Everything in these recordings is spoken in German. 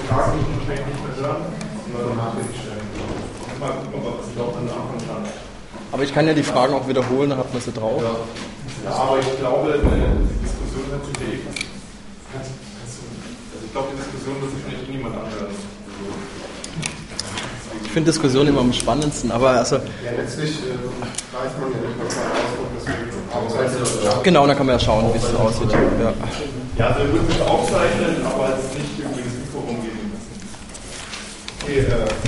Fragen muss man wahrscheinlich nicht mehr hören, sondern nachträglich stellen. Mal gucken, ob das überhaupt an der Anfang stand. Aber ich kann ja die Fragen auch wiederholen, dann hat man sie drauf. Ja, aber ich glaube, die Diskussion hat sich ja also ich glaube, die Diskussion wird sich nicht niemand anhören. Ich finde Diskussionen immer am spannendsten, aber also... Ja, letztlich weiß man ja nicht, was man ausdrückt, Genau, dann kann man ja schauen, wie es aussieht. Ja, also wir würden es aufzeichnen, aber es nicht irgendwie das Mikro rumgehen müssen. Okay,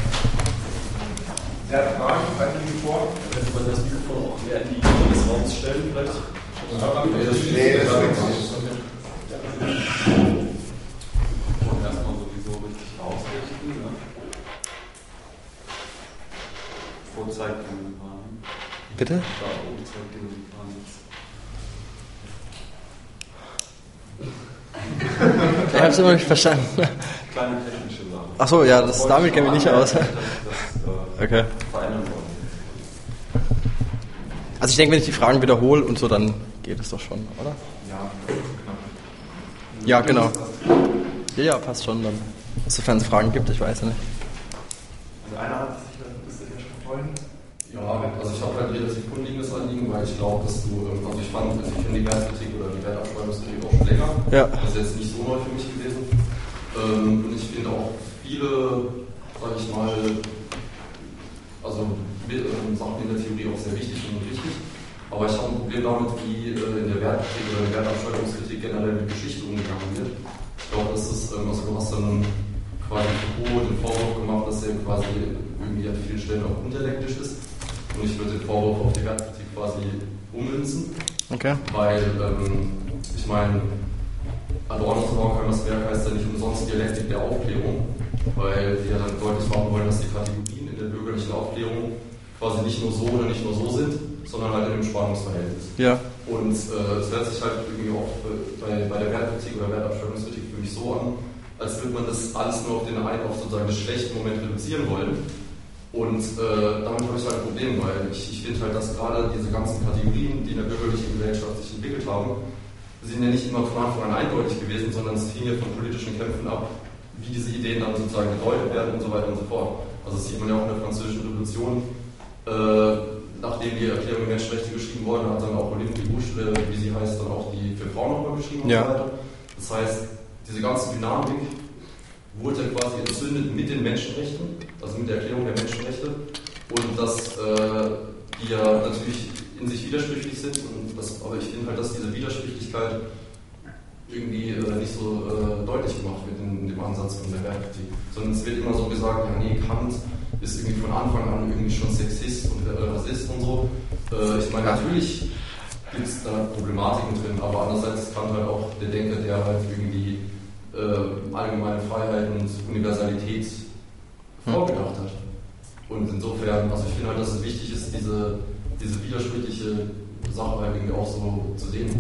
der Fragen, einige vor. Könnte man das Mikrofon auch mehr in die Mitte des Raums stellen, vielleicht? Nee, das ist nicht. Erstmal sowieso richtig ausrichten, ne? Vorzeigungen waren. bitte? Da oben Zeitungen waren jetzt. Ich habe es immer nicht verstanden. Kleine technische Sachen. Achso, ja, damit kenne ich mich nicht aus. Okay. Verändern wollen. Also ich denke, wenn ich die Fragen wiederhole und so, dann geht es doch schon, oder? Ja, genau. Ja, passt schon dann. Sofern es Fragen gibt, ich weiß ja nicht. Also einer hat sich ein bisschen schon freuen. Ja, also ich habe halt relativ grundlegendes Anliegen, weil ich glaube, dass du, also ich finde die Wertkritik oder die Wertabschreibungskritik auch schon länger. Ja. Das ist jetzt nicht so neu für mich gewesen. Und ich finde auch viele, sage ich mal, also Sachen in der Theorie auch sehr wichtig und richtig. Aber ich habe ein Problem damit, wie in der Wertkritik oder in der Wertabschreibungskritik generell mit Geschichte umgegangen wird. Ich glaube, das ist, also du hast dann quasi Foucault den Vorwurf gemacht, dass er quasi irgendwie an vielen Stellen auch undialektisch ist. Und ich würde den Vorwurf auf die Wertkritik quasi ummünzen. Okay. Weil, ich meine, Adornos Horkheimer's Werk heißt ja nicht umsonst Dialektik der Aufklärung, weil wir dann deutlich machen wollen, dass die Kategorien in der bürgerlichen Aufklärung quasi nicht nur so oder nicht nur so sind, sondern halt in einem Spannungsverhältnis. Ja. Und es hört sich halt irgendwie auch bei der Wertkritik oder Wertabschreibungskritik für mich so an, als würde man das alles nur auf sozusagen den schlechten Moment reduzieren wollen. Und damit habe ich halt ein Problem, weil ich finde halt, dass gerade diese ganzen Kategorien, die in der bürgerlichen Gesellschaft sich entwickelt haben, sind ja nicht immer von Anfang an eindeutig gewesen, sondern es hing ja von politischen Kämpfen ab, wie diese Ideen dann sozusagen gedeutet werden und so weiter und so fort. Also das sieht man ja auch in der Französischen Revolution, nachdem die Erklärung der Menschenrechte geschrieben wurde, hat dann auch Olympe de Gouges, wie sie heißt, dann auch die für Frauen nochmal geschrieben und so weiter. Das heißt, diese ganze Dynamik wurde quasi entzündet mit den Menschenrechten, also mit der Erklärung der Menschenrechte, und dass die ja natürlich in sich widersprüchlich sind, aber ich finde halt, dass diese Widersprüchlichkeit irgendwie nicht so deutlich gemacht wird in dem Ansatz von der Wertkritik, sondern es wird immer so gesagt, ja nee, Kant ist irgendwie von Anfang an irgendwie schon Sexist und Rassist und so. Ich meine, natürlich gibt es da Problematiken drin, aber andererseits ist Kant halt auch der Denker, der halt irgendwie allgemeine Freiheit und Universalität vorgedacht hat. Und insofern, also ich finde halt, dass es wichtig ist, diese widersprüchliche Sache halt irgendwie auch so zu sehen.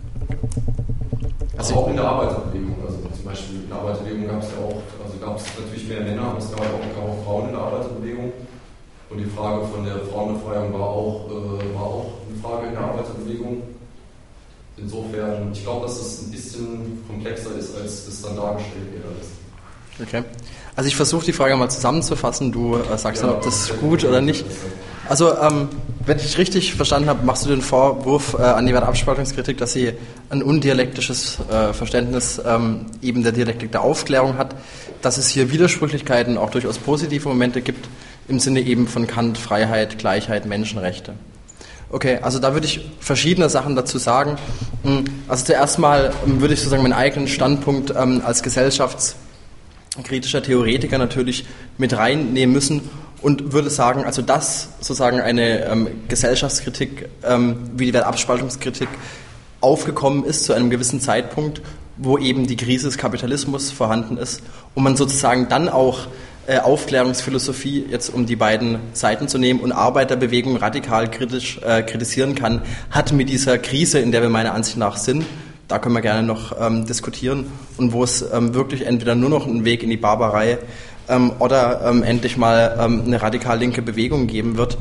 Also auch in der Arbeiterbewegung, also zum Beispiel in der Arbeiterbewegung gab es natürlich mehr Männer, aber es gab auch Frauen in der Arbeiterbewegung. Und die Frage von der Frauenbefreiung war auch eine Frage in der Arbeiterbewegung. Insofern, ich glaube, dass es ein bisschen komplexer ist, als es dann dargestellt wird. Okay. Also ich versuche die Frage mal zusammenzufassen. Du sagst dann, ob das gut oder nicht. Also, wenn ich richtig verstanden habe, machst du den Vorwurf an die Wertabspaltungskritik, dass sie ein undialektisches Verständnis eben der Dialektik der Aufklärung hat, dass es hier Widersprüchlichkeiten, auch durchaus positive Momente gibt, im Sinne eben von Kant, Freiheit, Gleichheit, Menschenrechte. Okay, also da würde ich verschiedene Sachen dazu sagen. Also zuerst mal würde ich sozusagen meinen eigenen Standpunkt als gesellschaftskritischer Theoretiker natürlich mit reinnehmen müssen und würde sagen, also dass sozusagen eine Gesellschaftskritik wie die Wertabspaltungskritik aufgekommen ist zu einem gewissen Zeitpunkt, wo eben die Krise des Kapitalismus vorhanden ist und man sozusagen dann auch Aufklärungsphilosophie, jetzt um die beiden Seiten zu nehmen, und Arbeiterbewegung radikal kritisch kritisieren kann, hat mit dieser Krise, in der wir meiner Ansicht nach sind, da können wir gerne noch diskutieren, und wo es wirklich entweder nur noch einen Weg in die Barbarei oder endlich mal eine radikal linke Bewegung geben wird,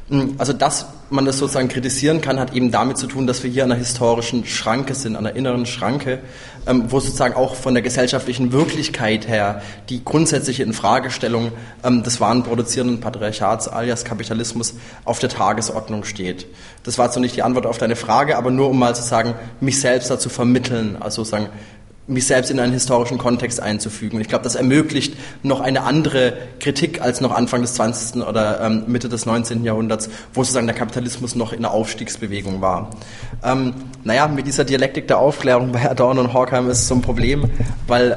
Also, dass man das sozusagen kritisieren kann, hat eben damit zu tun, dass wir hier an einer historischen Schranke sind, an einer inneren Schranke, wo sozusagen auch von der gesellschaftlichen Wirklichkeit her die grundsätzliche Infragestellung des warenproduzierenden Patriarchats alias Kapitalismus auf der Tagesordnung steht. Das war zwar nicht die Antwort auf deine Frage, aber nur um mal zu sagen, mich selbst dazu vermitteln, also sozusagen mich selbst in einen historischen Kontext einzufügen. Und ich glaube, das ermöglicht noch eine andere Kritik als noch Anfang des 20. oder Mitte des 19. Jahrhunderts, wo sozusagen der Kapitalismus noch in der Aufstiegsbewegung war. Mit dieser Dialektik der Aufklärung bei Adorno und Horkheim ist es so ein Problem, weil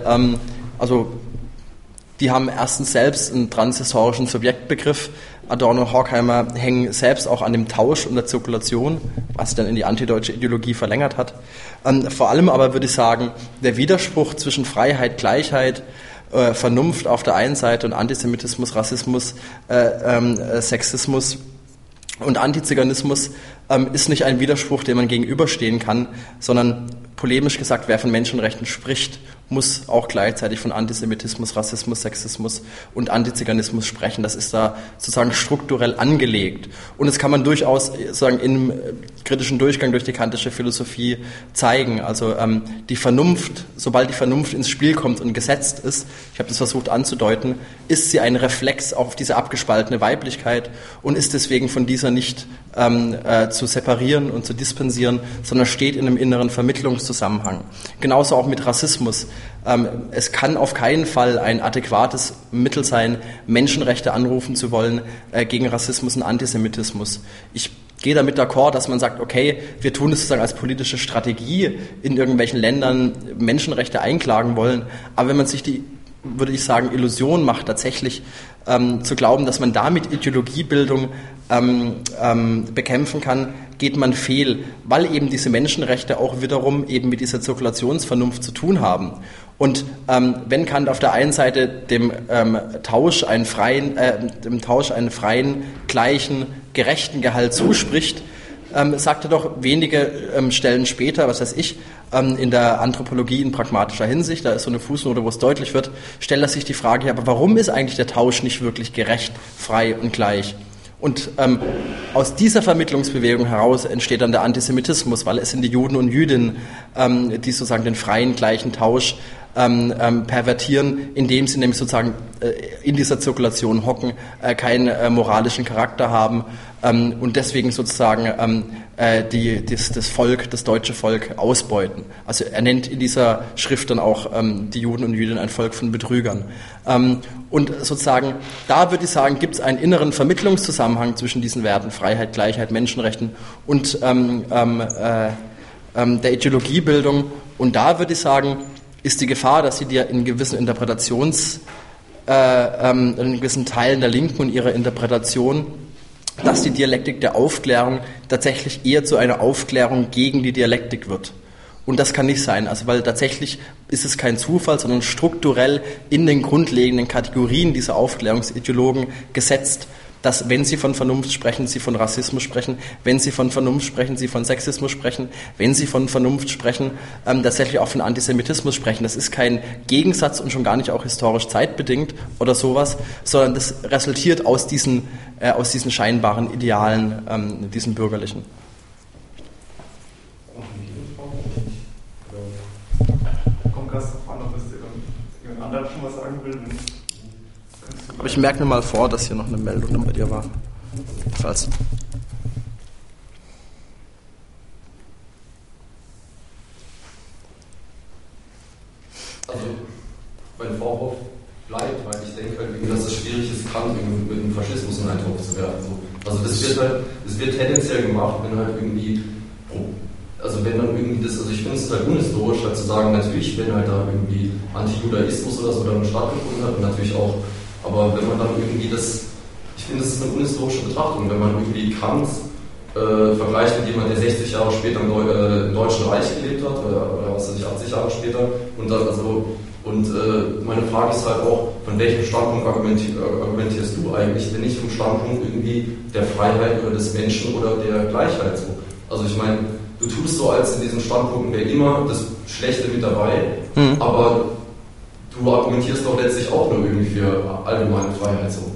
die haben erstens selbst einen transhistorischen Subjektbegriff. Adorno und Horkheimer hängen selbst auch an dem Tausch und der Zirkulation, was sich dann in die antideutsche Ideologie verlängert hat. Vor allem aber würde ich sagen, der Widerspruch zwischen Freiheit, Gleichheit, Vernunft auf der einen Seite und Antisemitismus, Rassismus, Sexismus und Antiziganismus ist nicht ein Widerspruch, dem man gegenüberstehen kann, sondern polemisch gesagt, wer von Menschenrechten spricht, muss auch gleichzeitig von Antisemitismus, Rassismus, Sexismus und Antiziganismus sprechen. Das ist da sozusagen strukturell angelegt. Und das kann man durchaus sozusagen im kritischen Durchgang durch die kantische Philosophie zeigen. Also die Vernunft, sobald die Vernunft ins Spiel kommt und gesetzt ist, ich habe das versucht anzudeuten, ist sie ein Reflex auf diese abgespaltene Weiblichkeit und ist deswegen von dieser nicht zu separieren und zu dispensieren, sondern steht in einem inneren Vermittlungszusammenhang. Genauso auch mit Rassismus. Es kann auf keinen Fall ein adäquates Mittel sein, Menschenrechte anrufen zu wollen gegen Rassismus und Antisemitismus. Ich gehe damit d'accord, dass man sagt, okay, wir tun es sozusagen als politische Strategie in irgendwelchen Ländern Menschenrechte einklagen wollen, aber wenn man sich die, würde ich sagen, Illusion macht, tatsächlich zu glauben, dass man damit Ideologiebildung bekämpfen kann, geht man fehl, weil eben diese Menschenrechte auch wiederum eben mit dieser Zirkulationsvernunft zu tun haben. Und wenn Kant auf der einen Seite dem Tausch einen freien, gleichen, gerechten Gehalt zuspricht, sagt er doch wenige Stellen später, was weiß ich, in der Anthropologie in pragmatischer Hinsicht, da ist so eine Fußnote, wo es deutlich wird, stellt er sich die Frage, aber warum ist eigentlich der Tausch nicht wirklich gerecht, frei und gleich? Und aus dieser Vermittlungsbewegung heraus entsteht dann der Antisemitismus, weil es sind die Juden und Jüdinnen, die sozusagen den freien, gleichen Tausch pervertieren, indem sie nämlich sozusagen in dieser Zirkulation hocken, keinen moralischen Charakter haben und deswegen sozusagen das Volk, das deutsche Volk ausbeuten. Also er nennt in dieser Schrift dann auch die Juden und Jüdinnen ein Volk von Betrügern. Und sozusagen, da würde ich sagen, gibt es einen inneren Vermittlungszusammenhang zwischen diesen Werten Freiheit, Gleichheit, Menschenrechten und der Ideologiebildung. Und da würde ich sagen, ist die Gefahr, dass sie dir in gewissen in gewissen Teilen der Linken und ihrer Interpretation, dass die Dialektik der Aufklärung tatsächlich eher zu einer Aufklärung gegen die Dialektik wird. Und das kann nicht sein, also weil tatsächlich ist es kein Zufall, sondern strukturell in den grundlegenden Kategorien dieser Aufklärungsideologen gesetzt, dass wenn sie von Vernunft sprechen, sie von Rassismus sprechen, wenn sie von Vernunft sprechen, sie von Sexismus sprechen, wenn sie von Vernunft sprechen, tatsächlich auch von Antisemitismus sprechen. Das ist kein Gegensatz und schon gar nicht auch historisch zeitbedingt oder sowas, sondern das resultiert aus diesen scheinbaren Idealen, diesen bürgerlichen. Kommt ganz drauf an, ob jemand anderes schon was sagen will. Aber ich merke mir mal vor, dass hier noch eine Meldung bei dir war. Falls. Also, mein Vorwurf bleibt, weil ich denke halt, dass es schwierig ist, Kant mit dem Faschismus in einen Topf zu werfen. Also das wird tendenziell gemacht, wenn halt irgendwie, also wenn dann irgendwie das, also ich finde es halt unhistorisch, halt zu sagen, natürlich, wenn halt da irgendwie Antijudaismus oder so dann stattgefunden hat und natürlich auch, aber wenn man dann irgendwie das, ich finde, das ist eine unhistorische Betrachtung, wenn man irgendwie Kant vergleicht mit jemandem, der 60 Jahre später im Deutschen Reich gelebt hat, oder was weiß ich, 80 Jahre später, und dann, meine Frage ist halt auch, von welchem Standpunkt argumentierst du eigentlich, wenn nicht vom Standpunkt irgendwie der Freiheit oder des Menschen oder der Gleichheit so. Also ich meine, du tust so, als in diesen Standpunkten wäre immer das Schlechte mit dabei, aber du argumentierst doch letztlich auch nur irgendwie für allgemeine Freiheit so.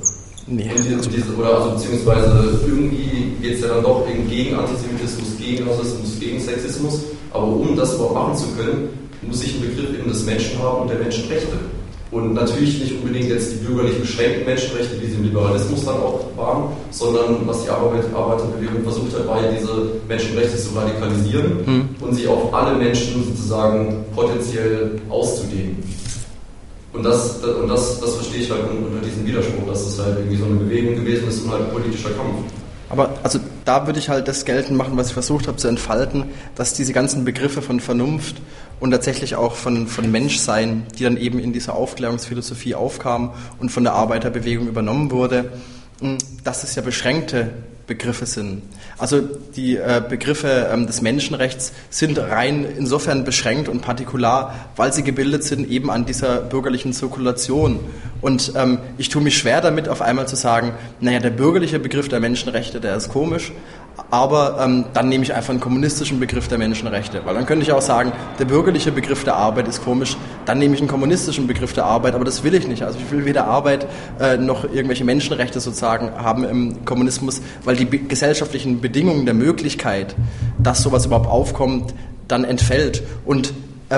Nee. Beziehungsweise irgendwie geht es ja dann doch gegen Antisemitismus, gegen Rassismus, gegen Sexismus. Aber um das überhaupt machen zu können, muss ich einen Begriff eben des Menschen haben und der Menschenrechte. Und natürlich nicht unbedingt jetzt die bürgerlich beschränkten Menschenrechte, wie sie im Liberalismus dann auch waren, sondern was die Arbeiterbewegung versucht hat, war ja diese Menschenrechte zu radikalisieren und sie auf alle Menschen sozusagen potenziell auszudehnen. Und das verstehe ich halt unter diesem Widerspruch, dass es halt irgendwie so eine Bewegung gewesen ist und halt ein politischer Kampf. Aber also da würde ich halt das geltend machen, was ich versucht habe zu entfalten, dass diese ganzen Begriffe von Vernunft und tatsächlich auch von Menschsein, die dann eben in dieser Aufklärungsphilosophie aufkamen und von der Arbeiterbewegung übernommen wurde, dass es ja beschränkte Begriffe sind. Also die Begriffe des Menschenrechts sind rein insofern beschränkt und partikular, weil sie gebildet sind eben an dieser bürgerlichen Zirkulation. Und ich tue mich schwer damit, auf einmal zu sagen, naja, der bürgerliche Begriff der Menschenrechte, der ist komisch, aber dann nehme ich einfach einen kommunistischen Begriff der Menschenrechte. Weil dann könnte ich auch sagen, der bürgerliche Begriff der Arbeit ist komisch, dann nehme ich einen kommunistischen Begriff der Arbeit, aber das will ich nicht. Also ich will weder Arbeit noch irgendwelche Menschenrechte sozusagen haben im Kommunismus, weil die gesellschaftlichen Bedingungen der Möglichkeit, dass sowas überhaupt aufkommt, dann entfällt. Und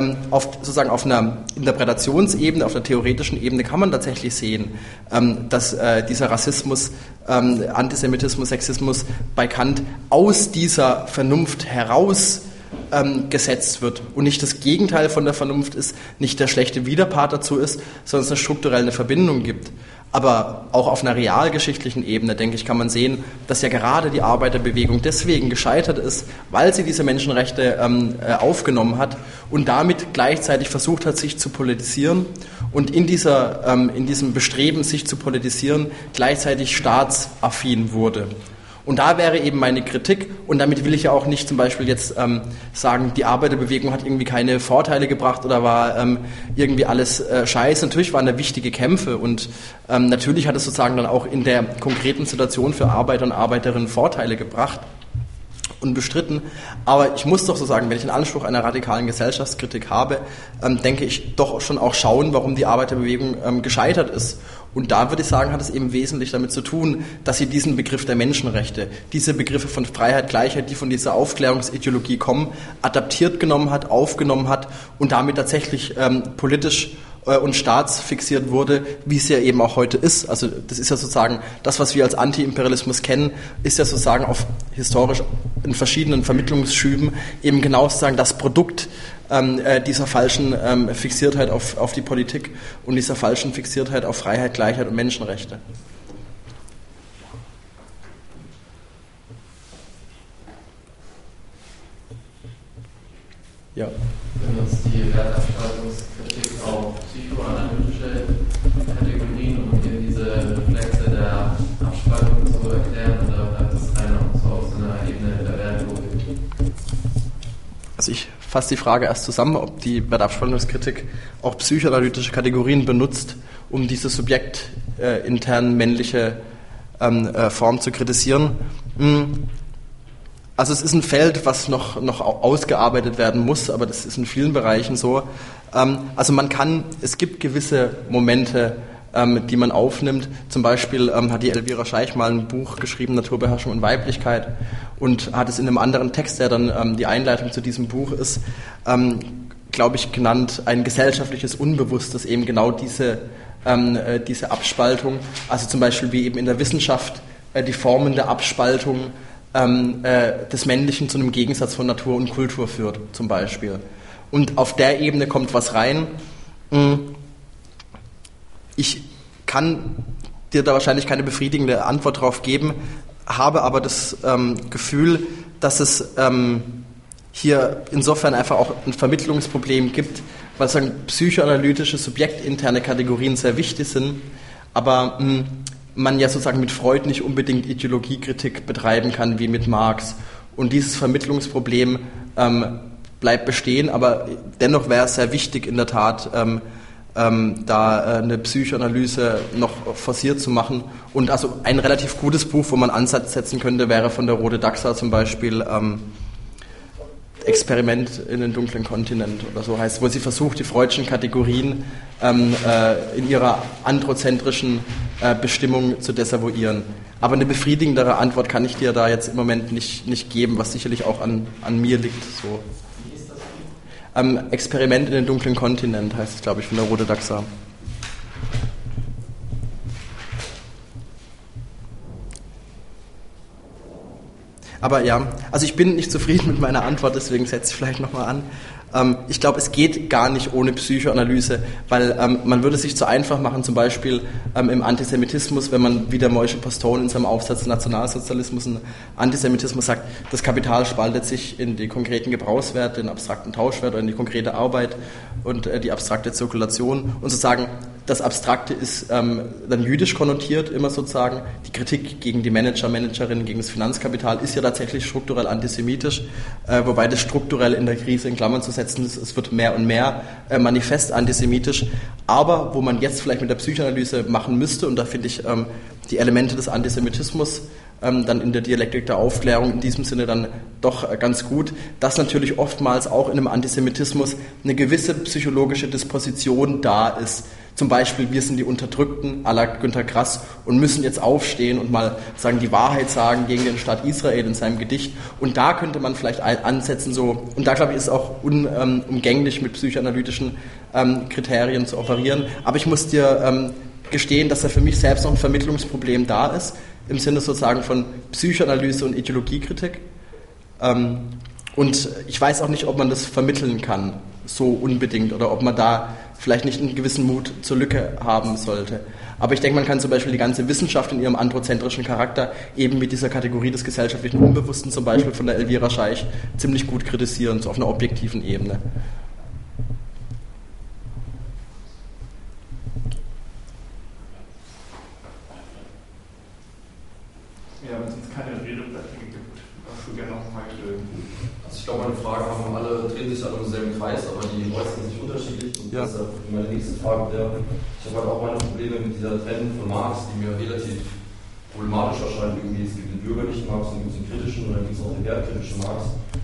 auf einer Interpretationsebene, auf einer theoretischen Ebene kann man tatsächlich sehen, dass dieser Rassismus, Antisemitismus, Sexismus bei Kant aus dieser Vernunft heraus gesetzt wird und nicht das Gegenteil von der Vernunft ist, nicht der schlechte Widerpart dazu ist, sondern es eine strukturelle Verbindung gibt. Aber auch auf einer realgeschichtlichen Ebene, denke ich, kann man sehen, dass ja gerade die Arbeiterbewegung deswegen gescheitert ist, weil sie diese Menschenrechte aufgenommen hat und damit gleichzeitig versucht hat, sich zu politisieren und in diesem Bestreben, sich zu politisieren, gleichzeitig staatsaffin wurde. Und da wäre eben meine Kritik, und damit will ich ja auch nicht zum Beispiel jetzt sagen, die Arbeiterbewegung hat irgendwie keine Vorteile gebracht oder war irgendwie alles scheiße. Natürlich waren da wichtige Kämpfe und natürlich hat es sozusagen dann auch in der konkreten Situation für Arbeiter und Arbeiterinnen Vorteile gebracht und bestritten. Aber ich muss doch so sagen, wenn ich den Anspruch einer radikalen Gesellschaftskritik habe, denke ich doch schon auch schauen, warum die Arbeiterbewegung gescheitert ist. Und da würde ich sagen, hat es eben wesentlich damit zu tun, dass sie diesen Begriff der Menschenrechte, diese Begriffe von Freiheit, Gleichheit, die von dieser Aufklärungsideologie kommen, adaptiert genommen hat, aufgenommen hat und damit tatsächlich politisch und staatsfixiert wurde, wie es ja eben auch heute ist. Also das ist ja sozusagen das, was wir als Anti-Imperialismus kennen, ist ja sozusagen historisch in verschiedenen Vermittlungsschüben eben genau sozusagen das Produkt dieser falschen Fixiertheit auf die Politik und dieser falschen Fixiertheit auf Freiheit, Gleichheit und Menschenrechte. Ja. Wenn uns die Wertabspaltungskritik auf psychoanalytische Kategorien und in diese Reflexe der Abspaltung zu erklären, oder bleibt das rein so auf so einer Ebene der Wertlogik? Also ich fasse die Frage erst zusammen, ob die Wertabspaltungskritik auch psychoanalytische Kategorien benutzt, um diese subjektintern männliche Form zu kritisieren. Also es ist ein Feld, was noch ausgearbeitet werden muss, aber das ist in vielen Bereichen so. Also es gibt gewisse Momente, die man aufnimmt. Zum Beispiel hat die Elvira Scheich mal ein Buch geschrieben, Naturbeherrschung und Weiblichkeit, und hat es in einem anderen Text, der dann die Einleitung zu diesem Buch ist, glaube ich, genannt, ein gesellschaftliches Unbewusstes, eben genau diese Abspaltung. Also zum Beispiel wie eben in der Wissenschaft die Formen der Abspaltung des Männlichen zu einem Gegensatz von Natur und Kultur führt, zum Beispiel. Und auf der Ebene kommt was rein. Ich kann dir da wahrscheinlich keine befriedigende Antwort drauf geben, habe aber das Gefühl, dass es hier insofern einfach auch ein Vermittlungsproblem gibt, weil sozusagen psychoanalytische, subjektinterne Kategorien sehr wichtig sind, aber man ja sozusagen mit Freud nicht unbedingt Ideologiekritik betreiben kann wie mit Marx. Und dieses Vermittlungsproblem bleibt bestehen, aber dennoch wäre es sehr wichtig in der Tat, da eine Psychoanalyse noch forciert zu machen. Und also ein relativ gutes Buch, wo man Ansatz setzen könnte, wäre von der Rode Daxa zum Beispiel Experiment in den dunklen Kontinent oder so heißt, wo sie versucht, die freudschen Kategorien in ihrer androzentrischen Bestimmung zu desavouieren. Aber eine befriedigendere Antwort kann ich dir da jetzt im Moment nicht geben, was sicherlich auch an mir liegt. So. Wie ist das? Experiment in den dunklen Kontinent heißt es, glaube ich, von der Rote Dachsa. Aber ja, also ich bin nicht zufrieden mit meiner Antwort, deswegen setze ich vielleicht nochmal an. Ich glaube, es geht gar nicht ohne Psychoanalyse, weil man würde sich zu einfach machen, zum Beispiel im Antisemitismus, wenn man wie der Moishe Postone in seinem Aufsatz Nationalsozialismus und Antisemitismus sagt, das Kapital spaltet sich in die konkreten Gebrauchswerte, den abstrakten Tauschwert oder in die konkrete Arbeit und die abstrakte Zirkulation und sozusagen das Abstrakte ist dann jüdisch konnotiert, immer sozusagen. Die Kritik gegen die Manager, Managerinnen, gegen das Finanzkapital ist ja tatsächlich strukturell antisemitisch, wobei das strukturell in der Krise in Klammern zu setzen ist. Es wird mehr und mehr manifest antisemitisch. Aber wo man jetzt vielleicht mit der Psychoanalyse machen müsste, und da finde ich die Elemente des Antisemitismus dann in der Dialektik der Aufklärung in diesem Sinne dann doch ganz gut, dass natürlich oftmals auch in einem Antisemitismus eine gewisse psychologische Disposition da ist. Zum Beispiel, wir sind die Unterdrückten à la Günter Grass und müssen jetzt aufstehen und mal sagen, die Wahrheit sagen gegen den Staat Israel in seinem Gedicht. Und da könnte man vielleicht ansetzen, so, und da glaube ich, ist es auch unumgänglich mit psychoanalytischen Kriterien zu operieren. Aber ich muss dir gestehen, dass da für mich selbst noch ein Vermittlungsproblem da ist, im Sinne sozusagen von Psychoanalyse und Ideologiekritik. Und ich weiß auch nicht, ob man das vermitteln kann, so unbedingt, oder ob man da vielleicht nicht einen gewissen Mut zur Lücke haben sollte. Aber ich denke, man kann zum Beispiel die ganze Wissenschaft in ihrem androzentrischen Charakter eben mit dieser Kategorie des gesellschaftlichen Unbewussten, zum Beispiel von der Elvira Scheich, ziemlich gut kritisieren, so auf einer objektiven Ebene. Ja, wenn es uns keine Redeplätze gibt, was du gerne noch mal Also ich glaube, meine Fragen drehen sich alle um denselben Kreis, aber die äußern sich unterschiedlich. Und ja. Deshalb meine nächste Frage wäre, ich habe halt auch meine Probleme mit dieser Trennung von Marx, die mir relativ problematisch erscheint. Irgendwie es gibt den bürgerlichen Marx und den kritischen, und dann gibt es auch den wertkritischen Marx.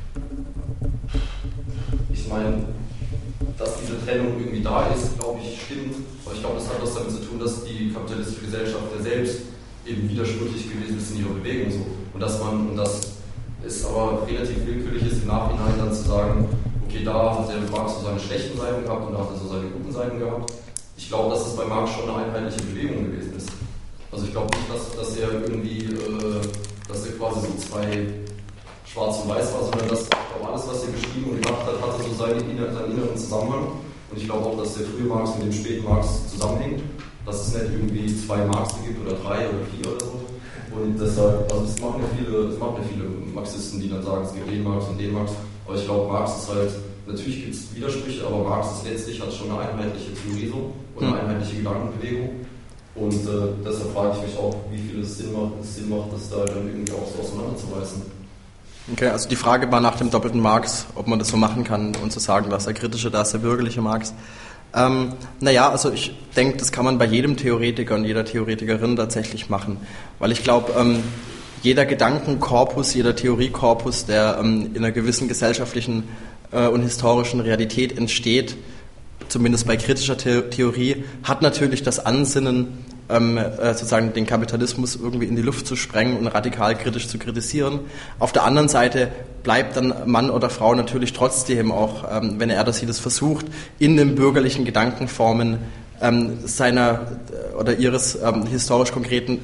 Ich meine, dass diese Trennung irgendwie da ist, glaube ich, stimmt. Aber ich glaube, das hat was damit zu tun, dass die kapitalistische Gesellschaft ja selbst eben widersprüchlich gewesen ist in ihrer Bewegung so. Und das ist aber relativ willkürlich ist, im Nachhinein dann zu sagen, okay, da hat der Marx so seine schlechten Seiten gehabt und da hat er so seine guten Seiten gehabt. Ich glaube, dass es bei Marx schon eine einheitliche Bewegung gewesen ist. Also ich glaube nicht, dass er irgendwie, dass er quasi so zwei schwarz und weiß war, sondern dass auch alles, was er beschrieben und gemacht hat, hatte so seinen inneren Zusammenhang. Und ich glaube auch, dass der frühe Marx mit dem späten Marx zusammenhängt, dass es nicht irgendwie zwei Marx gibt oder drei oder vier oder so. Und deshalb, also es machen ja viele Marxisten, die dann sagen, es gibt den Marx und den Marx. Aber ich glaube, Marx ist halt, natürlich gibt es Widersprüche, aber Marx ist letztlich, hat schon eine einheitliche Theorie so und eine einheitliche Gedankenbewegung. Und deshalb frage ich mich auch, wie viel es Sinn macht, das da dann irgendwie auch so auseinanderzureißen. Okay, also die Frage war nach dem doppelten Marx, ob man das so machen kann und zu sagen, da ist der kritische, da ist der bürgerliche Marx. Naja, also ich denke, das kann man bei jedem Theoretiker und jeder Theoretikerin tatsächlich machen, weil ich glaube, jeder Gedankenkorpus, jeder Theoriekorpus, der in einer gewissen gesellschaftlichen und historischen Realität entsteht, zumindest bei kritischer Theorie, hat natürlich das Ansinnen, sozusagen den Kapitalismus irgendwie in die Luft zu sprengen und radikal kritisch zu kritisieren. Auf der anderen Seite bleibt dann Mann oder Frau natürlich trotzdem auch, wenn er oder sie das versucht, in den bürgerlichen Gedankenformen seiner oder ihres historisch konkreten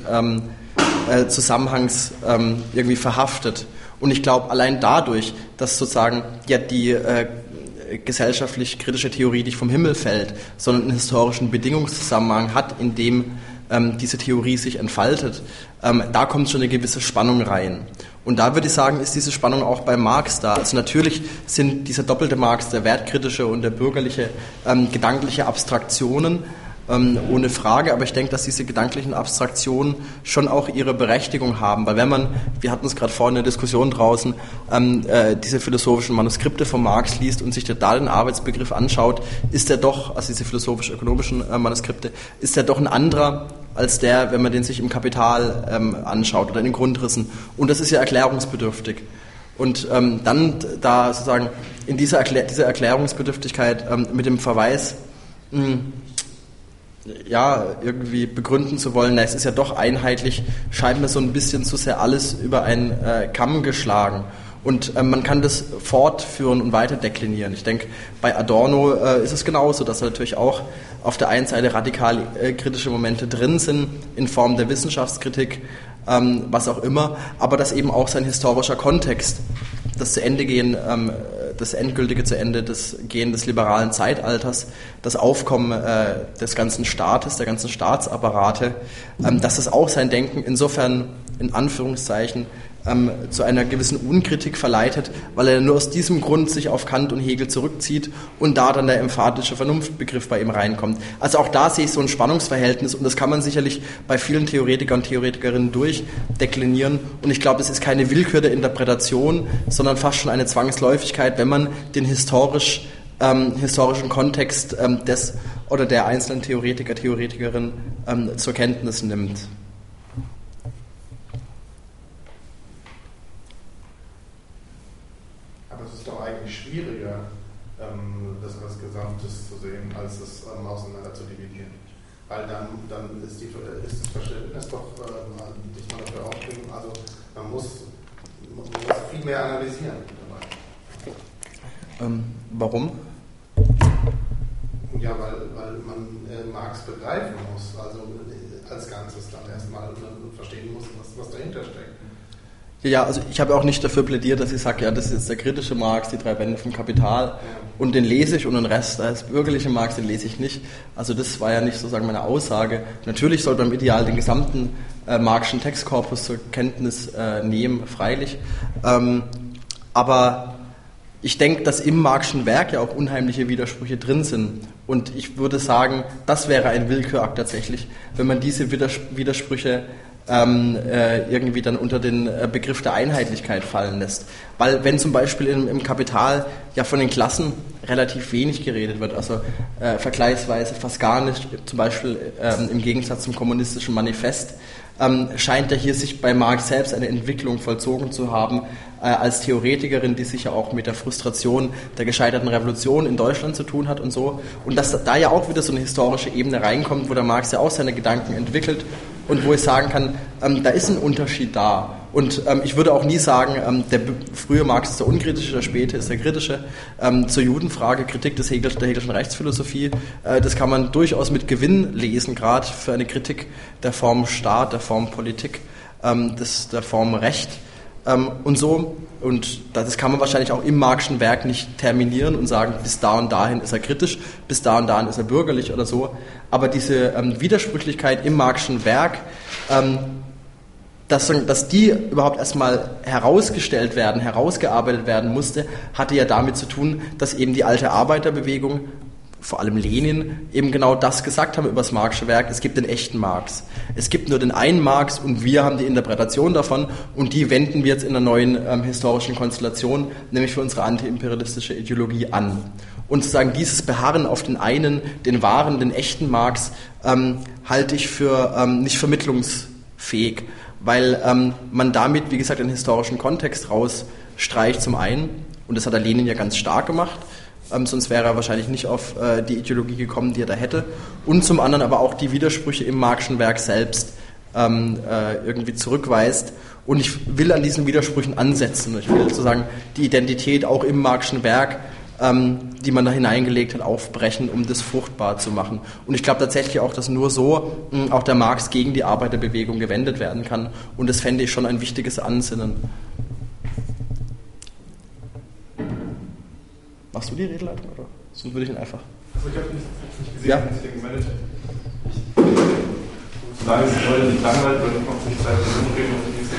Zusammenhangs irgendwie verhaftet. Und ich glaube, allein dadurch, dass sozusagen ja die gesellschaftlich kritische Theorie nicht vom Himmel fällt, sondern einen historischen Bedingungszusammenhang hat, in dem diese Theorie sich entfaltet, da kommt schon eine gewisse Spannung rein. Und da würde ich sagen, ist diese Spannung auch bei Marx da. Also natürlich sind dieser doppelte Marx, der wertkritische und der bürgerliche, gedankliche Abstraktionen, ohne Frage, aber ich denke, dass diese gedanklichen Abstraktionen schon auch ihre Berechtigung haben, weil wenn man, wir hatten es gerade vorhin in der Diskussion draußen, diese philosophischen Manuskripte von Marx liest und sich da den Arbeitsbegriff anschaut, ist der doch, also diese philosophisch-ökonomischen Manuskripte, ist der doch ein anderer als der, wenn man den sich im Kapital anschaut oder in den Grundrissen. Und das ist ja erklärungsbedürftig. Und dann da sozusagen in dieser Erklärungsbedürftigkeit mit dem Verweis irgendwie begründen zu wollen, es ist ja doch einheitlich, scheint mir so ein bisschen zu sehr alles über einen Kamm geschlagen. Und man kann das fortführen und weiter deklinieren. Ich denke, bei Adorno ist es genauso, dass da natürlich auch auf der einen Seite radikal kritische Momente drin sind, in Form der Wissenschaftskritik, was auch immer, aber dass eben auch sein historischer Kontext, das endgültige zu Ende des Gehen des liberalen Zeitalters, das Aufkommen des ganzen Staates, der ganzen Staatsapparate, dass das auch sein Denken insofern, in Anführungszeichen, zu einer gewissen Unkritik verleitet, weil er nur aus diesem Grund sich auf Kant und Hegel zurückzieht und da dann der emphatische Vernunftbegriff bei ihm reinkommt. Also auch da sehe ich so ein Spannungsverhältnis und das kann man sicherlich bei vielen Theoretikern und Theoretikerinnen durchdeklinieren und ich glaube, es ist keine Willkür der Interpretation, sondern fast schon eine Zwangsläufigkeit, wenn man den historischen Kontext des oder der einzelnen Theoretiker, Theoretikerin zur Kenntnis nimmt. Schwieriger, das als Gesamtes zu sehen, als es auseinander zu dividieren. Weil dann ist das Verständnis doch nicht mal dafür aufbringen. Also man muss viel mehr analysieren dabei. Warum? Ja, weil man Marx begreifen muss, also als Ganzes dann erstmal verstehen muss, was dahinter steckt. Ja, also ich habe auch nicht dafür plädiert, dass ich sage, ja, das ist jetzt der kritische Marx, die 3 Bände vom Kapital und den lese ich und den Rest, das bürgerliche Marx, den lese ich nicht. Also das war ja nicht sozusagen meine Aussage. Natürlich sollte man im Ideal den gesamten Marxischen Textkorpus zur Kenntnis nehmen, freilich. Aber ich denke, dass im Marxischen Werk ja auch unheimliche Widersprüche drin sind. Und ich würde sagen, das wäre ein Willkürakt tatsächlich, wenn man diese Widersprüche irgendwie dann unter den Begriff der Einheitlichkeit fallen lässt. Weil wenn zum Beispiel im Kapital ja von den Klassen relativ wenig geredet wird, also vergleichsweise fast gar nicht, zum Beispiel im Gegensatz zum kommunistischen Manifest, scheint ja hier sich bei Marx selbst eine Entwicklung vollzogen zu haben, als Theoretikerin, die sich ja auch mit der Frustration der gescheiterten Revolution in Deutschland zu tun hat und so. Und dass da ja auch wieder so eine historische Ebene reinkommt, wo der Marx ja auch seine Gedanken entwickelt und wo ich sagen kann, da ist ein Unterschied da. Und ich würde auch nie sagen, der frühe Marx ist der unkritische, der späte ist der kritische. Zur Judenfrage, Kritik der Hegelischen Rechtsphilosophie, das kann man durchaus mit Gewinn lesen, gerade für eine Kritik der Form Staat, der Form Politik, der Form Recht. Und so, und das kann man wahrscheinlich auch im Marxischen Werk nicht terminieren und sagen, bis da und dahin ist er kritisch, bis da und dahin ist er bürgerlich oder so. Aber diese Widersprüchlichkeit im Marxischen Werk, dass die überhaupt erstmal herausgestellt werden, herausgearbeitet werden musste, hatte ja damit zu tun, dass eben die alte Arbeiterbewegung, vor allem Lenin, eben genau das gesagt haben über das Marxische Werk. Es gibt den echten Marx. Es gibt nur den einen Marx und wir haben die Interpretation davon und die wenden wir jetzt in einer neuen historischen Konstellation, nämlich für unsere antiimperialistische Ideologie an. Und sozusagen dieses Beharren auf den einen, den wahren, den echten Marx, halte ich für nicht vermittlungsfähig, weil man damit, wie gesagt, einen historischen Kontext rausstreicht zum einen, und das hat der Lenin ja ganz stark gemacht, sonst wäre er wahrscheinlich nicht auf die Ideologie gekommen, die er da hätte. Und zum anderen aber auch die Widersprüche im Marxischen Werk selbst irgendwie zurückweist. Und ich will an diesen Widersprüchen ansetzen. Ich will sozusagen die Identität auch im Marxischen Werk, die man da hineingelegt hat, aufbrechen, um das fruchtbar zu machen. Und ich glaube tatsächlich auch, dass nur so auch der Marx gegen die Arbeiterbewegung gewendet werden kann. Und das fände ich schon ein wichtiges Ansinnen. Machst du die Redeleitung oder? So würde ich ihn einfach. Also ich habe nicht gesehen, als ich den gemeldet habe. Solange es die Leute nicht langweilt, weil du kommst nicht Zeit zu reden und nichts.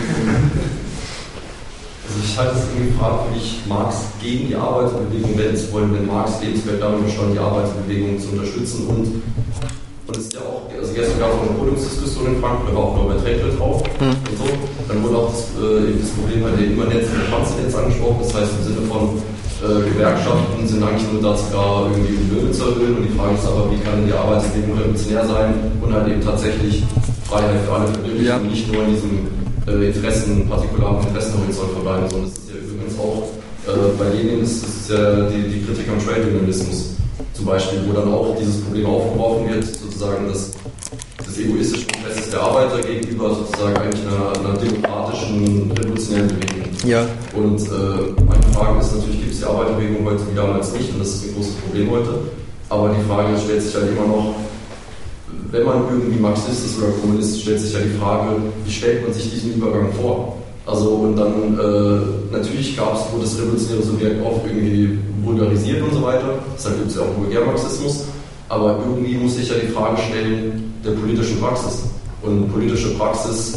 Also ich halte es irgendwie fragwürdig, Marx gegen die Arbeiterbewegung wenden zu wollen, wenn Marx Lebenswelt damit bestand, die Arbeiterbewegung zu unterstützen und es ist ja auch, also gestern gab es auch eine Podiumsdiskussion in Frankfurt, da war auch Norbert Reckl drauf und so. Dann wurde auch das Problem bei der Immanenz der Transzendenz angesprochen, das heißt im Sinne von Gewerkschaften sind eigentlich nur dazu da, irgendwie die Löhne zu erhöhen und die Frage ist aber, wie kann die Arbeitsbewegung revolutionär sein und halt eben tatsächlich Freiheit für alle verwirklichen und nicht nur in diesem partikularen Interessenhorizont verbleiben, sondern das ist ja übrigens auch bei Lenin, das ist ja die Kritik am Trade-Unionismus. zum Beispiel, wo dann auch dieses Problem aufgeworfen wird, sozusagen des egoistischen Interesses der Arbeiter gegenüber sozusagen eigentlich einer demokratischen, revolutionären Bewegung. Ja. Und meine Frage ist natürlich, gibt es die Arbeiterbewegung heute wie damals nicht, und das ist ein großes Problem heute. Aber die Frage stellt sich halt immer noch, wenn man irgendwie Marxist ist oder Kommunist, stellt sich ja die Frage, wie stellt man sich diesen Übergang vor? Also, und dann natürlich wurde das revolutionäre Subjekt auch irgendwie vulgarisiert und so weiter, deshalb gibt es ja auch Vulgärmarxismus, aber irgendwie muss sich ja die Frage stellen der politischen Praxis. Und politische Praxis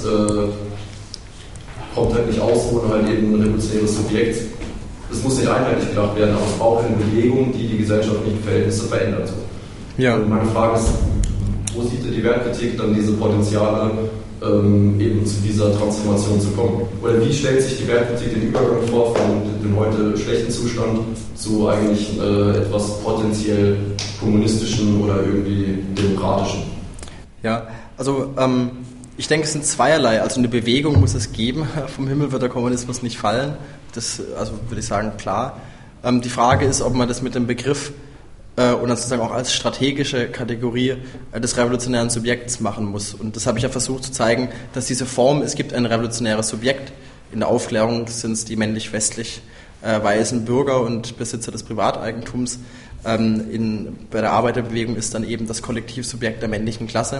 kommt halt nicht aus, ohne halt eben ein revolutionäres Subjekt. Es muss nicht einheitlich gedacht werden, aber es braucht eine Bewegung, die die gesellschaftlichen Verhältnisse verändert. Ja. Und meine Frage ist, wo sieht denn die Wertkritik dann diese Potenziale, eben zu dieser Transformation zu kommen? Oder wie stellt sich die Wertkritik den Übergang vor von dem heute schlechten Zustand zu eigentlich etwas potenziell kommunistischen oder irgendwie demokratischen? Ja, also ich denke, es sind zweierlei. Also eine Bewegung muss es geben. Vom Himmel wird der Kommunismus nicht fallen. Das, also würde ich sagen, klar. Die Frage ist, ob man das mit dem Begriff und dann sozusagen auch als strategische Kategorie des revolutionären Subjekts machen muss. Und das habe ich ja versucht zu zeigen, dass diese Form, es gibt ein revolutionäres Subjekt. In der Aufklärung sind es die männlich-westlich weißen Bürger und Besitzer des Privateigentums. Bei der Arbeiterbewegung ist dann eben das Kollektivsubjekt der männlichen Klasse.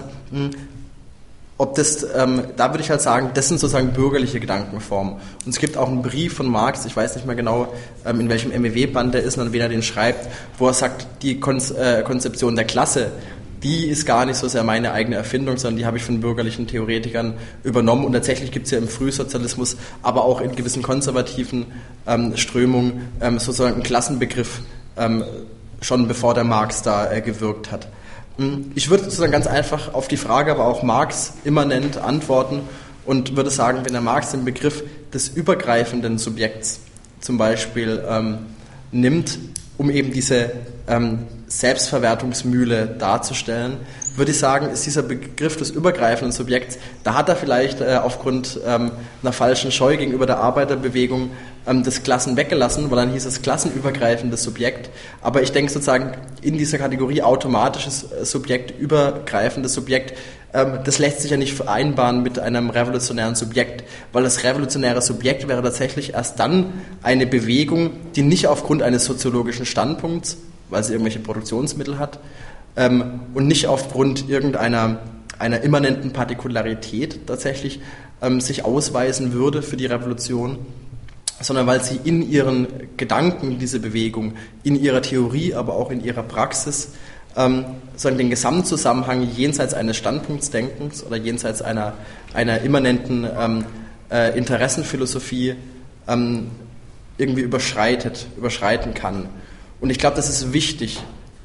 Ob das, da würde ich halt sagen, das sind sozusagen bürgerliche Gedankenformen. Und es gibt auch einen Brief von Marx, ich weiß nicht mehr genau, in welchem MEW-Band der ist und an wen er den schreibt, wo er sagt, die Konzeption der Klasse, die ist gar nicht so sehr meine eigene Erfindung, sondern die habe ich von bürgerlichen Theoretikern übernommen. Und tatsächlich gibt es ja im Frühsozialismus, aber auch in gewissen konservativen Strömungen sozusagen einen Klassenbegriff, schon bevor der Marx da gewirkt hat. Ich würde sozusagen ganz einfach auf die Frage, aber auch Marx immanent antworten und würde sagen, wenn der Marx den Begriff des übergreifenden Subjekts zum Beispiel nimmt, um eben diese Selbstverwertungsmühle darzustellen, würde ich sagen, ist dieser Begriff des übergreifenden Subjekts, da hat er vielleicht aufgrund einer falschen Scheu gegenüber der Arbeiterbewegung das Klassen weggelassen, weil dann hieß es klassenübergreifendes Subjekt. Aber ich denke sozusagen in dieser Kategorie automatisches Subjekt, übergreifendes Subjekt, das lässt sich ja nicht vereinbaren mit einem revolutionären Subjekt, weil das revolutionäre Subjekt wäre tatsächlich erst dann eine Bewegung, die nicht aufgrund eines soziologischen Standpunkts, weil sie irgendwelche Produktionsmittel hat, und nicht aufgrund irgendeiner immanenten Partikularität tatsächlich sich ausweisen würde für die Revolution, sondern weil sie in ihren Gedanken, diese Bewegung, in ihrer Theorie, aber auch in ihrer Praxis, sozusagen den Gesamtzusammenhang jenseits eines Standpunktsdenkens oder jenseits einer immanenten Interessenphilosophie irgendwie überschreiten kann. Und ich glaube, das ist wichtig.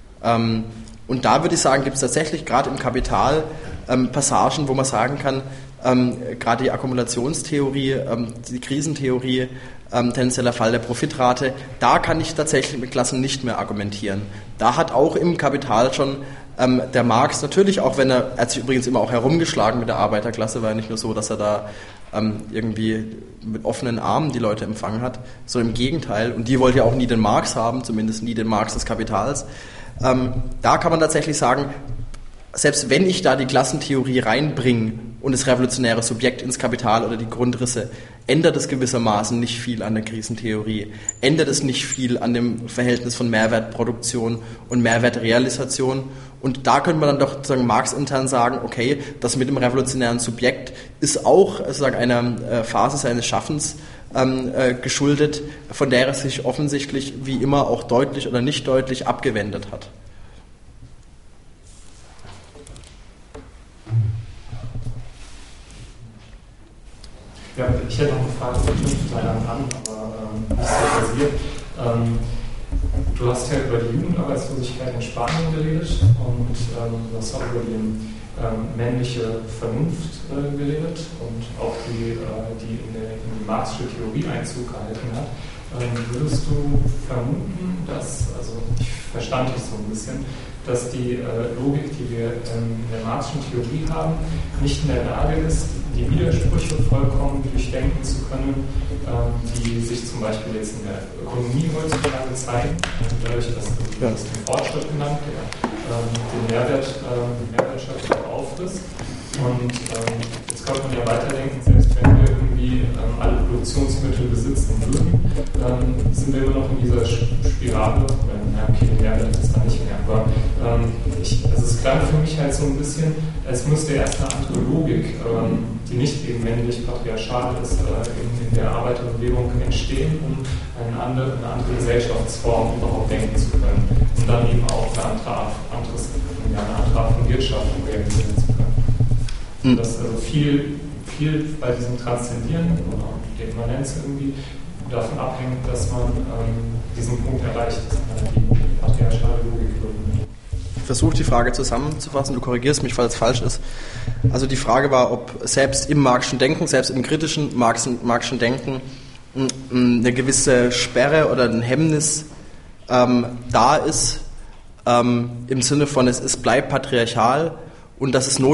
Und da würde ich sagen, gibt es tatsächlich gerade im Kapital Passagen, wo man sagen kann, gerade die Akkumulationstheorie, die Krisentheorie, tendenzieller Fall der Profitrate, da kann ich tatsächlich mit Klassen nicht mehr argumentieren. Da hat auch im Kapital schon der Marx natürlich, auch wenn er hat sich übrigens immer auch herumgeschlagen mit der Arbeiterklasse, war ja nicht nur so, dass er da irgendwie mit offenen Armen die Leute empfangen hat, sondern im Gegenteil. Und die wollte ja auch nie den Marx haben, zumindest nie den Marx des Kapitals. Da kann man tatsächlich sagen, selbst wenn ich da die Klassentheorie reinbringe und das revolutionäre Subjekt ins Kapital oder die Grundrisse, ändert es gewissermaßen nicht viel an der Krisentheorie, ändert es nicht viel an dem Verhältnis von Mehrwertproduktion und Mehrwertrealisation. Und da könnte man dann doch sozusagen marxintern sagen, okay, das mit dem revolutionären Subjekt ist auch sozusagen einer Phase seines Schaffens geschuldet, von der er sich offensichtlich wie immer auch deutlich oder nicht deutlich abgewendet hat. Ja, ich hätte noch eine Frage zu deiner an, aber nicht so basiert. Du hast ja über die Jugendarbeitslosigkeit in Spanien geredet und du hast auch über die männliche Vernunft geredet und auch die in die Marxische Theorie Einzug gehalten hat. Würdest du vermuten, dass, also ich verstand es so ein bisschen, dass die Logik, die wir in der Marxischen Theorie haben, nicht in der Lage ist, die Widersprüche vollkommen durchdenken zu können, die sich zum Beispiel jetzt in der Ökonomie heutzutage zeigen, dadurch, dass den Fortschritt genannt, den Mehrwertschöpfung auffrisst. Und jetzt könnte man ja weiterdenken, selbst wenn wir irgendwie alle Produktionsmittel besitzen würden, sind wir immer noch in dieser Spirale, okay, den Mehrwert ist da nicht mehr, aber es klang für mich halt so ein bisschen, es müsste erst eine andere Logik, die nicht eben männlich patriarchal ist, in der Arbeiterbewegung entstehen, um eine andere Gesellschaftsform überhaupt denken zu können und dann eben auch eine andere Art von Wirtschaftung realisieren zu können. Dass also viel bei diesem Transzendieren oder der Immanenz irgendwie davon abhängt, dass man diesen Punkt erreicht, dass man die patriarchale Logik übernimmt. Ich versuche die Frage zusammenzufassen, du korrigierst mich, falls es falsch ist. Also die Frage war, ob selbst im Marxischen Denken, selbst im kritischen Marxischen Denken eine gewisse Sperre oder ein Hemmnis da ist, im Sinne von es bleibt patriarchal und dass es